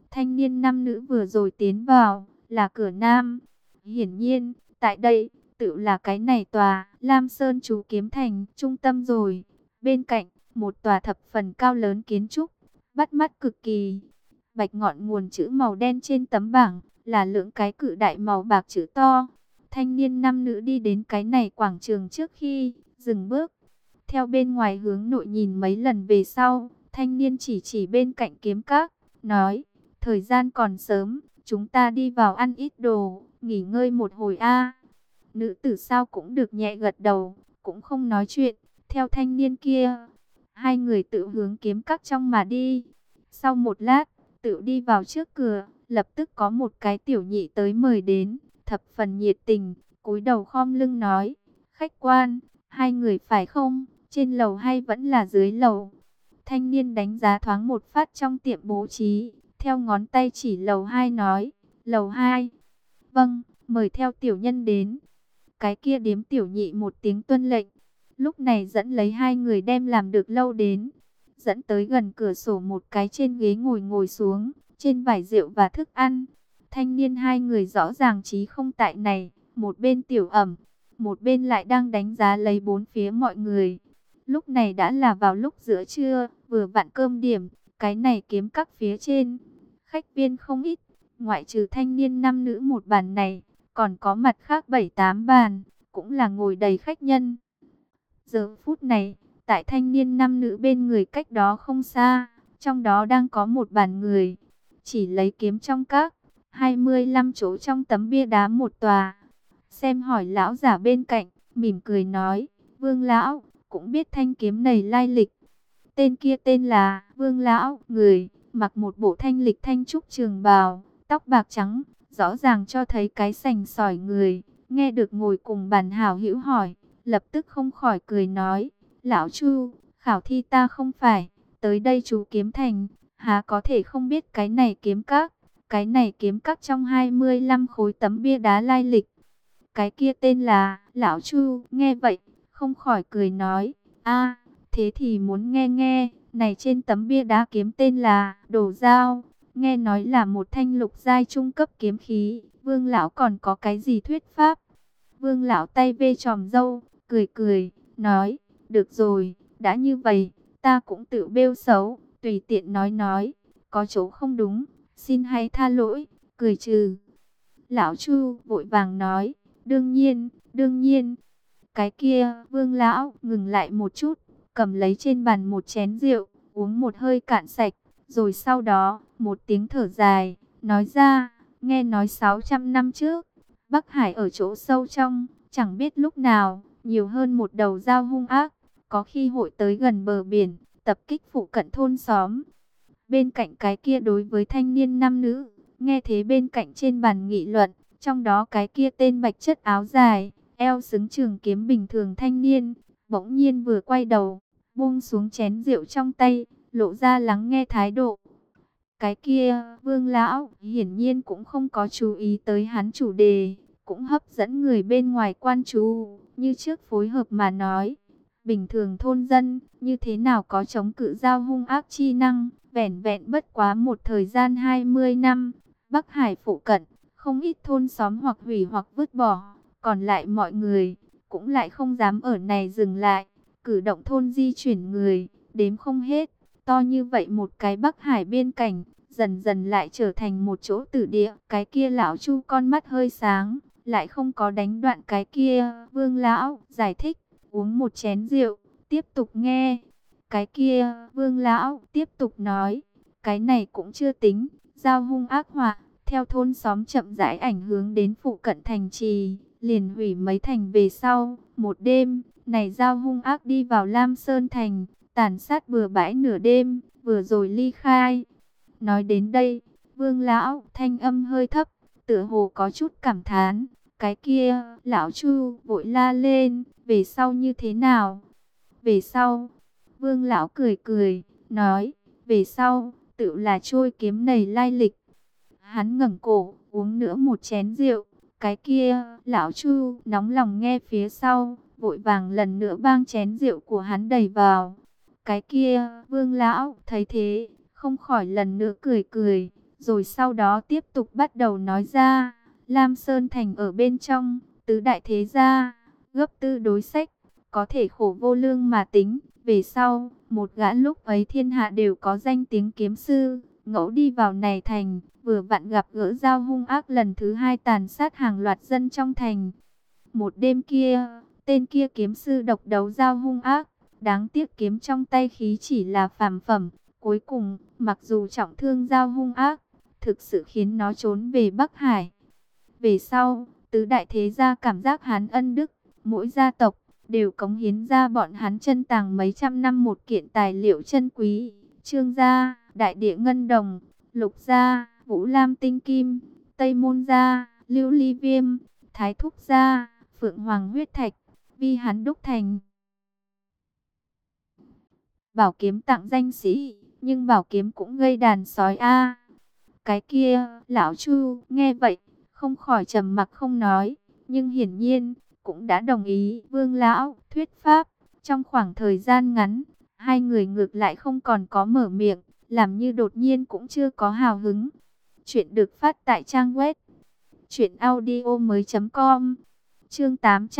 thanh niên nam nữ vừa rồi tiến vào, là cửa nam. Hiển nhiên, tại đây, tự là cái này tòa Lam Sơn Chú Kiếm Thành trung tâm rồi. Bên cạnh, một tòa thập phần cao lớn kiến trúc, bắt mắt cực kỳ. Bạch ngọn nguồn chữ màu đen trên tấm bảng, là lưỡng cái cự đại màu bạc chữ to. Thanh niên nam nữ đi đến cái này quảng trường trước khi dừng bước. Theo bên ngoài hướng nội nhìn mấy lần về sau, thanh niên chỉ bên cạnh kiếm các, nói, thời gian còn sớm, chúng ta đi vào ăn ít đồ, nghỉ ngơi một hồi a. Nữ tử sao cũng được nhẹ gật đầu, cũng không nói chuyện, theo thanh niên kia. Hai người tự hướng kiếm các trong mà đi. Sau một lát, tự đi vào trước cửa, lập tức có một cái tiểu nhị tới mời đến, thập phần nhiệt tình, cúi đầu khom lưng nói, khách quan, hai người phải không, trên lầu hay vẫn là dưới lầu? Thanh niên đánh giá thoáng một phát trong tiệm bố trí, theo ngón tay chỉ lầu 2 nói, lầu 2. Vâng, mời theo tiểu nhân đến. Cái kia điếm tiểu nhị một tiếng tuân lệnh, lúc này dẫn lấy hai người đem làm được lâu đến, dẫn tới gần cửa sổ một cái trên ghế ngồi xuống, trên vải rượu và thức ăn. Thanh niên hai người rõ ràng trí không tại này, một bên tiểu ẩm, một bên lại đang đánh giá lấy bốn phía mọi người. Lúc này đã là vào lúc giữa trưa, vừa vặn cơm điểm, cái này kiếm các phía trên. Khách viên không ít, ngoại trừ thanh niên nam nữ một bàn này, còn có mặt khác 7-8 bàn, cũng là ngồi đầy khách nhân. Giờ phút này, tại thanh niên nam nữ bên người cách đó không xa, trong đó đang có một bàn người, chỉ lấy kiếm trong các, 25 chỗ trong tấm bia đá một tòa. Xem hỏi lão giả bên cạnh, mỉm cười nói, Vương lão, cũng biết thanh kiếm này lai lịch. Tên kia tên là Vương lão, người mặc một bộ thanh lịch thanh trúc trường bào, tóc bạc trắng, rõ ràng cho thấy cái sành sỏi người. Nghe được ngồi cùng bàn hảo hữu hỏi, lập tức không khỏi cười nói, lão Chu, khảo thi ta không phải, tới đây chú kiếm thành, há có thể không biết cái này kiếm các, cái này kiếm các trong 25 khối tấm bia đá lai lịch. Cái kia tên là lão Chu, nghe vậy, không khỏi cười nói, a thế thì muốn nghe nghe, này trên tấm bia đá kiếm tên là Đồ Dao, nghe nói là một thanh lục giai trung cấp kiếm khí, Vương lão còn có cái gì thuyết pháp? Vương lão tay vê chòm râu, cười cười, nói, được rồi, đã như vậy, ta cũng tự bêu xấu, tùy tiện nói, có chỗ không đúng, xin hãy tha lỗi, cười trừ. Lão Chu vội vàng nói, đương nhiên, cái kia, Vương lão ngừng lại một chút, cầm lấy trên bàn một chén rượu, uống một hơi cạn sạch, rồi sau đó, một tiếng thở dài, nói ra, nghe nói 600 năm trước, Bắc Hải ở chỗ sâu trong, chẳng biết lúc nào, nhiều hơn một đầu dao hung ác, có khi hội tới gần bờ biển, tập kích phụ cận thôn xóm. Bên cạnh cái kia đối với thanh niên nam nữ, nghe thế bên cạnh trên bàn nghị luận, trong đó cái kia tên bạch chất áo dài, eo xứng trường kiếm bình thường thanh niên, bỗng nhiên vừa quay đầu, buông xuống chén rượu trong tay, lộ ra lắng nghe thái độ. Cái kia, Vương lão, hiển nhiên cũng không có chú ý tới hắn chủ đề, cũng hấp dẫn người bên ngoài quan chú, như trước phối hợp mà nói. Bình thường thôn dân, như thế nào có chống cự giao hung ác chi năng, vẻn vẹn bất quá một thời gian 20 năm, Bắc Hải phụ cận, không ít thôn xóm hoặc hủy hoặc vứt bỏ, còn lại mọi người, cũng lại không dám ở này dừng lại, cử động thôn di chuyển người, đếm không hết. To như vậy một cái Bắc Hải biên cảnh, dần dần lại trở thành một chỗ tử địa. Cái kia lão Chu con mắt hơi sáng, lại không có đánh đoạn cái kia. Vương lão giải thích, uống một chén rượu, tiếp tục nghe. Cái kia, Vương lão tiếp tục nói, cái này cũng chưa tính, giao hung ác họa, theo thôn xóm chậm rãi ảnh hưởng đến phụ cận thành trì, liền hủy mấy thành về sau. Một đêm, này giao hung ác đi vào Lam Sơn thành, tàn sát bừa bãi nửa đêm, vừa rồi ly khai. Nói đến đây, Vương lão thanh âm hơi thấp, tựa hồ có chút cảm thán. Cái kia, lão Chu vội la lên, về sau như thế nào? Về sau, Vương lão cười cười, nói, về sau, tự là trôi kiếm này lai lịch. Hắn ngẩng cổ, uống nữa một chén rượu. Cái kia, lão Chu nóng lòng nghe phía sau, vội vàng lần nữa bang chén rượu của hắn đầy vào. Cái kia, Vương lão thấy thế, không khỏi lần nữa cười cười, rồi sau đó tiếp tục bắt đầu nói ra. Lam Sơn Thành ở bên trong, tứ đại thế gia, gấp tư đối sách, có thể khổ vô lương mà tính. Về sau, một gã lúc ấy thiên hạ đều có danh tiếng kiếm sư, ngẫu đi vào này thành, vừa vặn gặp gỡ giao hung ác lần thứ hai tàn sát hàng loạt dân trong thành. Một đêm kia, tên kia kiếm sư độc đấu giao hung ác, đáng tiếc kiếm trong tay khí chỉ là phàm phẩm. Cuối cùng, mặc dù trọng thương giao hung ác, thực sự khiến nó trốn về Bắc Hải. Về sau, tứ đại thế gia cảm giác hắn ân đức, mỗi gia tộc đều cống hiến ra bọn hắn chân tàng mấy trăm năm một kiện tài liệu chân quý. Trương gia, đại địa ngân đồng; Lục gia, vũ lam tinh kim; Tây môn gia, lưu ly viêm; Thái thúc gia, phượng hoàng huyết thạch, vi hắn đúc thành. Bảo kiếm tặng danh sĩ, nhưng bảo kiếm cũng gây đàn sói a. Cái kia, lão Chu nghe vậy, không khỏi trầm mặc không nói, nhưng hiển nhiên cũng đã đồng ý Vương lão thuyết pháp. Trong khoảng thời gian ngắn, hai người ngược lại không còn có mở miệng, làm như đột nhiên cũng chưa có hào hứng. Chuyện được phát tại trang web truyệnaudiomoi.com. Chương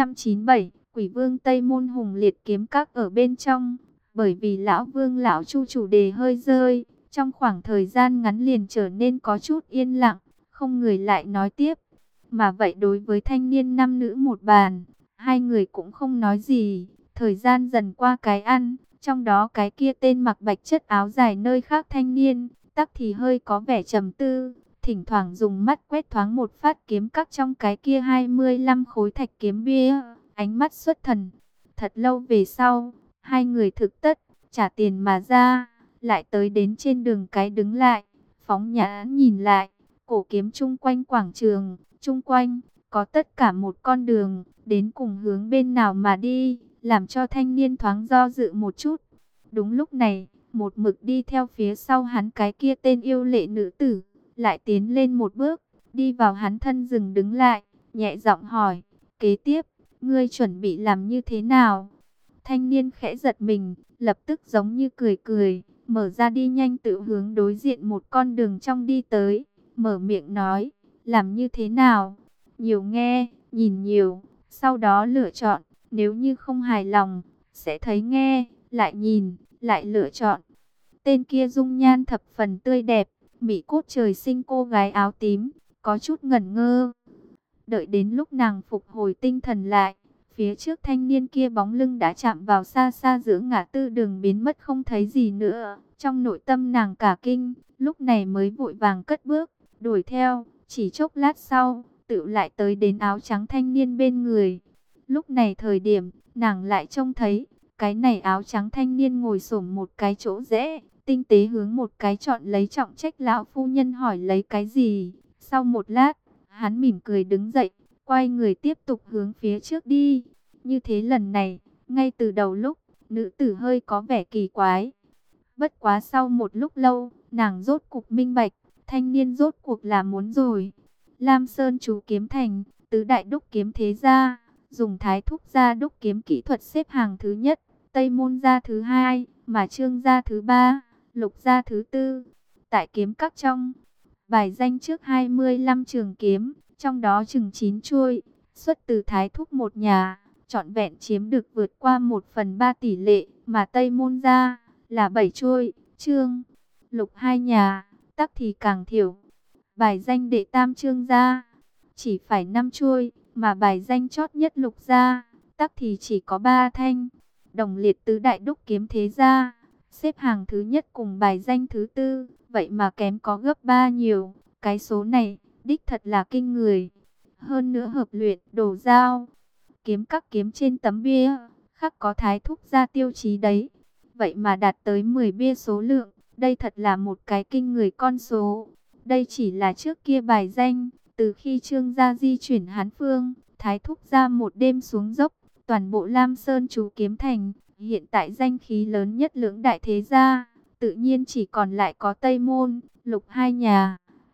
897, Quỷ Vương Tây Môn Hùng Liệt kiếm các ở bên trong. Bởi vì lão Vương lão Chu chủ đề hơi rơi, trong khoảng thời gian ngắn liền trở nên có chút yên lặng, không người lại nói tiếp. Mà vậy đối với thanh niên nam nữ một bàn, hai người cũng không nói gì. Thời gian dần qua cái ăn, trong đó cái kia tên mặc bạch chất áo dài nơi khác thanh niên, tắc thì hơi có vẻ trầm tư, thỉnh thoảng dùng mắt quét thoáng một phát kiếm các trong cái kia 25 khối thạch kiếm bia, ánh mắt xuất thần. Thật lâu về sau, hai người thực tất, trả tiền mà ra, lại tới đến trên đường cái đứng lại, phóng nhãn nhìn lại, cổ kiếm chung quanh quảng trường, chung quanh, có tất cả một con đường, đến cùng hướng bên nào mà đi, làm cho thanh niên thoáng do dự một chút. Đúng lúc này, một mực đi theo phía sau hắn cái kia tên yêu lệ nữ tử, lại tiến lên một bước, đi vào hắn thân rừng đứng lại, nhẹ giọng hỏi, kế tiếp, ngươi chuẩn bị làm như thế nào? Thanh niên khẽ giật mình, lập tức giống như cười cười, mở ra đi nhanh tự hướng đối diện một con đường trong đi tới, mở miệng nói, làm như thế nào? Nhiều nghe, nhìn nhiều, sau đó lựa chọn, nếu như không hài lòng, sẽ thấy nghe, lại nhìn, lại lựa chọn. Tên kia dung nhan thập phần tươi đẹp, mỹ cốt trời sinh cô gái áo tím, có chút ngẩn ngơ. Đợi đến lúc nàng phục hồi tinh thần lại, phía trước thanh niên kia bóng lưng đã chạm vào xa xa giữa ngã tư đường biến mất không thấy gì nữa. Trong nội tâm nàng cả kinh, lúc này mới vội vàng cất bước, đuổi theo, chỉ chốc lát sau, tự lại tới đến áo trắng thanh niên bên người. Lúc này thời điểm, nàng lại trông thấy, cái này áo trắng thanh niên ngồi xổm một cái chỗ rẽ, tinh tế hướng một cái chọn lấy trọng trách lão phu nhân hỏi lấy cái gì. Sau một lát, hắn mỉm cười đứng dậy, quay người tiếp tục hướng phía trước đi. Như thế lần này, ngay từ đầu lúc, nữ tử hơi có vẻ kỳ quái. Bất quá sau một lúc lâu, nàng rốt cục minh bạch, thanh niên rốt cuộc là muốn rồi. Lam Sơn chú kiếm thành, tứ đại đúc kiếm thế gia, dùng Thái thúc gia đúc kiếm kỹ thuật xếp hàng thứ nhất, Tây môn gia thứ hai, mà Trương gia thứ ba, Lục gia thứ tư. Tại kiếm các trong, bài danh trước 25 trường kiếm, trong đó chừng 9 chuôi, xuất từ Thái thúc một nhà, trọn vẹn chiếm được vượt qua 1/3 tỷ lệ, mà Tây môn gia là 7 chuôi, Trương, Lục hai nhà, tắc thì càng thiểu. Bài danh đệ tam Trương gia chỉ phải 5 chuôi, mà bài danh chót nhất Lục gia, tắc thì chỉ có 3 thanh. Đồng liệt tứ đại đúc kiếm thế gia, xếp hàng thứ nhất cùng bài danh thứ tư, vậy mà kém có gấp 3 nhiều. Cái số này, đích thật là kinh người. Hơn nữa hợp luyện, đồ dao, kiếm các kiếm trên tấm bia, khắc có Thái thúc gia tiêu chí đấy. Vậy mà đạt tới 10 bia số lượng, đây thật là một cái kinh người con số. Đây chỉ là trước kia bài danh, từ khi Trương gia di chuyển Hán Phương, Thái thúc gia một đêm xuống dốc, toàn bộ Lam Sơn chú kiếm thành, hiện tại danh khí lớn nhất lưỡng đại thế gia, tự nhiên chỉ còn lại có Tây môn, Lục hai nhà.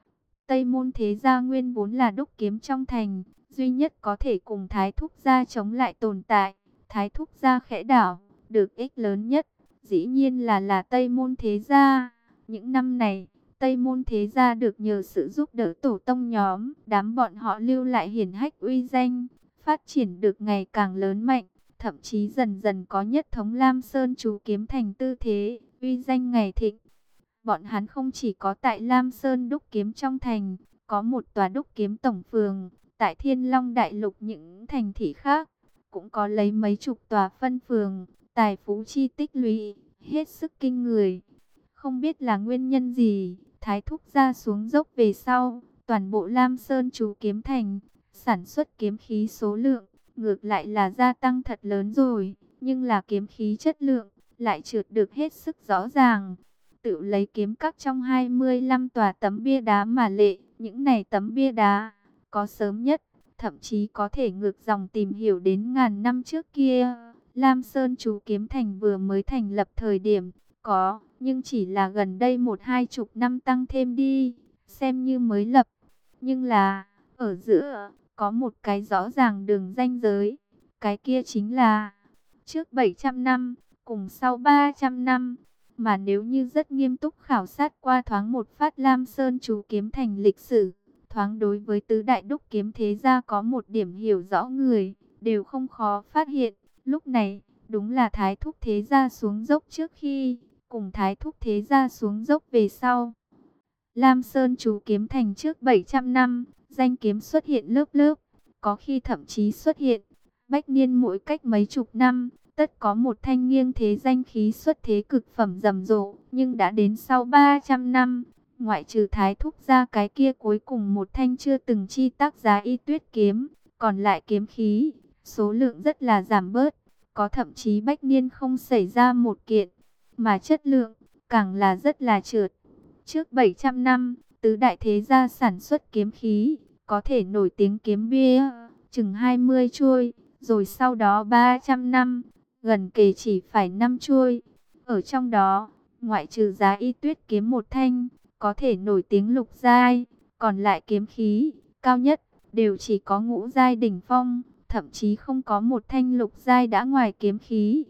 Tây môn thế gia nguyên vốn là đúc kiếm trong thành, duy nhất có thể cùng Thái thúc gia chống lại tồn tại. Thái thúc gia khẽ đảo, được ích lớn nhất, dĩ nhiên là Tây môn thế gia. Những năm này, Tây Môn thế gia được nhờ sự giúp đỡ tổ tông nhóm, đám bọn họ lưu lại hiển hách uy danh, phát triển được ngày càng lớn mạnh, thậm chí dần dần có nhất thống Lam Sơn chú kiếm thành tư thế, uy danh ngày thịnh. Bọn hắn không chỉ có tại Lam Sơn đúc kiếm trong thành, có một tòa đúc kiếm tổng phường, tại Thiên Long Đại Lục những thành thị khác, cũng có lấy mấy chục tòa phân phường, tài phú chi tích lũy, hết sức kinh người. Không biết là nguyên nhân gì, Thái Thúc gia xuống dốc về sau, toàn bộ Lam Sơn chú kiếm thành, sản xuất kiếm khí số lượng, ngược lại là gia tăng thật lớn rồi, nhưng là kiếm khí chất lượng, lại trượt được hết sức rõ ràng. Tự lấy kiếm các trong 25 tòa tấm bia đá mà lệ, những này tấm bia đá, có sớm nhất, thậm chí có thể ngược dòng tìm hiểu đến ngàn năm trước kia. Lam Sơn chú kiếm thành vừa mới thành lập thời điểm, có, nhưng chỉ là gần đây 1-2 năm tăng thêm đi, xem như mới lập. Nhưng là, ở giữa, có một cái rõ ràng đường ranh giới, cái kia chính là trước 700 năm, cùng sau 300 năm. Mà nếu như rất nghiêm túc khảo sát qua thoáng một phát Lam Sơn chú kiếm thành lịch sử, thoáng đối với tứ đại đúc kiếm thế gia có một điểm hiểu rõ người, đều không khó phát hiện. Lúc này, đúng là Thái Thúc thế gia xuống dốc trước khi, cùng Thái Thúc thế gia xuống dốc về sau. Lam Sơn chú kiếm thành trước 700 năm, danh kiếm xuất hiện lớp lớp, có khi thậm chí xuất hiện bách niên mỗi cách mấy chục năm. Tất có một thanh nghiêng thế danh khí xuất thế cực phẩm rầm rộ, nhưng đã đến sau 300 năm, ngoại trừ Thái Thúc gia cái kia cuối cùng một thanh chưa từng chi tác giá y tuyết kiếm, còn lại kiếm khí, số lượng rất là giảm bớt, có thậm chí bách niên không xảy ra một kiện, mà chất lượng, càng là rất là trượt. Trước 700 năm, tứ đại thế gia sản xuất kiếm khí, có thể nổi tiếng kiếm bia, chừng 20 chuôi, rồi sau đó 300 năm, gần kề chỉ phải 5 chuôi. Ở trong đó, ngoại trừ giá y tuyết kiếm một thanh, có thể nổi tiếng lục giai, còn lại kiếm khí, cao nhất, đều chỉ có ngũ giai đỉnh phong, thậm chí không có một thanh lục giai đã ngoài kiếm khí.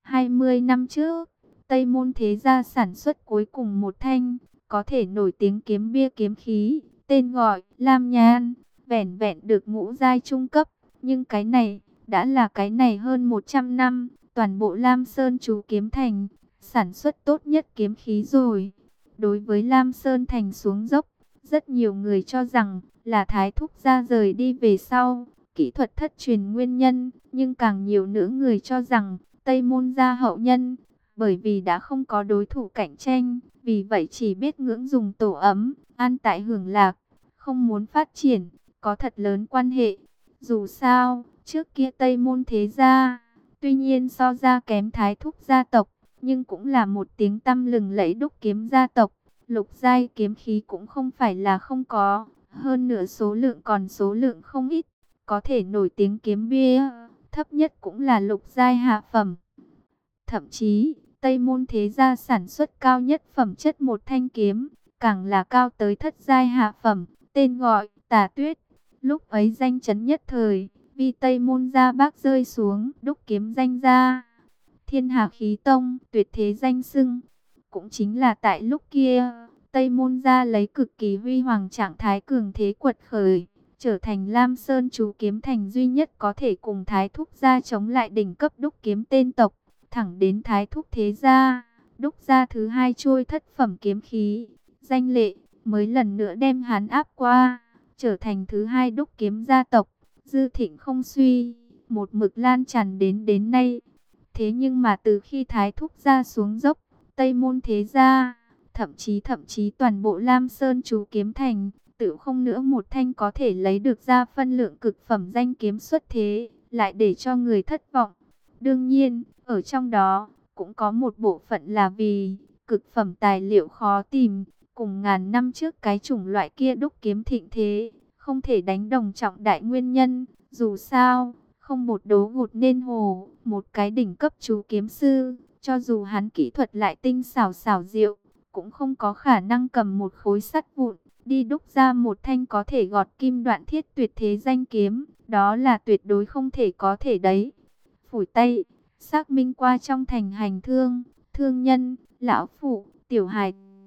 20 năm trước, Tây Môn thế gia sản xuất cuối cùng một thanh, có thể nổi tiếng kiếm bia kiếm khí, tên gọi Lam Nhan, vẻn vẹn được ngũ giai trung cấp, nhưng cái này, đã là cái này hơn 100 năm, toàn bộ Lam Sơn chú kiếm thành, sản xuất tốt nhất kiếm khí rồi. Đối với Lam Sơn thành xuống dốc, rất nhiều người cho rằng là Thái Thúc gia rời đi về sau, kỹ thuật thất truyền nguyên nhân, nhưng càng nhiều nữa người cho rằng Tây Môn gia hậu nhân, bởi vì đã không có đối thủ cạnh tranh, vì vậy chỉ biết ngưỡng dùng tổ ấm, an tại hưởng lạc, không muốn phát triển, có thật lớn quan hệ. Dù sao, trước kia Tây Môn thế gia, tuy nhiên so ra kém Thái Thúc gia tộc, nhưng cũng là một tiếng tăm lừng lẫy đúc kiếm gia tộc. Lục giai kiếm khí cũng không phải là không có, hơn nữa số lượng còn số lượng không ít, có thể nổi tiếng kiếm bia, thấp nhất cũng là lục giai hạ phẩm. Thậm chí, Tây Môn thế gia sản xuất cao nhất phẩm chất một thanh kiếm, càng là cao tới thất giai hạ phẩm, tên gọi Tà Tuyết. Lúc ấy danh chấn nhất thời, vì Tây Môn gia bác rơi xuống, đúc kiếm danh gia, Thiên Hà Khí Tông, tuyệt thế danh xưng. Cũng chính là tại lúc kia, Tây Môn gia lấy cực kỳ huy hoàng trạng thái cường thế quật khởi, trở thành Lam Sơn chú kiếm thành duy nhất có thể cùng Thái Thúc gia chống lại đỉnh cấp đúc kiếm tên tộc, thẳng đến Thái Thúc thế gia, đúc gia thứ hai trôi thất phẩm kiếm khí, danh lệ, mới lần nữa đem hắn áp qua, trở thành thứ hai đúc kiếm gia tộc, dư thịnh không suy, một mực lan tràn đến nay. Thế nhưng mà từ khi Thái Thúc gia xuống dốc, Tây Môn thế gia, thậm chí toàn bộ Lam Sơn chú kiếm thành, tự không nữa một thanh có thể lấy được ra phân lượng cực phẩm danh kiếm xuất thế, lại để cho người thất vọng. Đương nhiên, ở trong đó, cũng có một bộ phận là vì cực phẩm tài liệu khó tìm, cùng ngàn năm trước cái chủng loại kia đúc kiếm thịnh thế, không thể đánh đồng trọng đại nguyên nhân. Dù sao, không một đố gụt nên hồ, một cái đỉnh cấp chú kiếm sư, cho dù hắn kỹ thuật lại tinh xảo xảo diệu, cũng không có khả năng cầm một khối sắt vụn, đi đúc ra một thanh có thể gọt kim đoạn thiết tuyệt thế danh kiếm, đó là tuyệt đối không thể có thể đấy. Phủi tay, xác minh qua trong thành hành thương, thương nhân, lão phụ, tiểu hài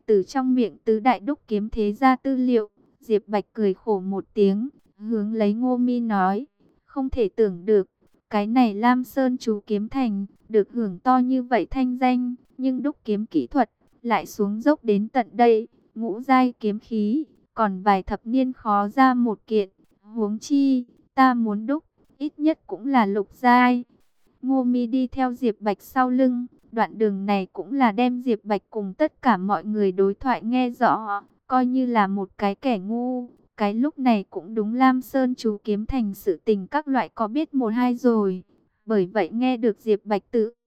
từ trong miệng tứ đại đúc kiếm thế ra tư liệu. Diệp Bạch cười khổ một tiếng, hướng lấy Ngô Mi nói, không thể tưởng được, cái này Lam Sơn chú kiếm thành, được hưởng to như vậy thanh danh, nhưng đúc kiếm kỹ thuật lại xuống dốc đến tận đây, ngũ giai kiếm khí, còn vài thập niên khó ra một kiện, huống chi, ta muốn đúc, ít nhất cũng là lục giai. Ngô Mi đi theo Diệp Bạch sau lưng, đoạn đường này cũng là đem Diệp Bạch cùng tất cả mọi người đối thoại nghe rõ, coi như là một cái kẻ ngu. Cái lúc này cũng đúng Lam Sơn chú kiếm thành sự tình các loại có biết một hai rồi. Bởi vậy nghe được Diệp Bạch tự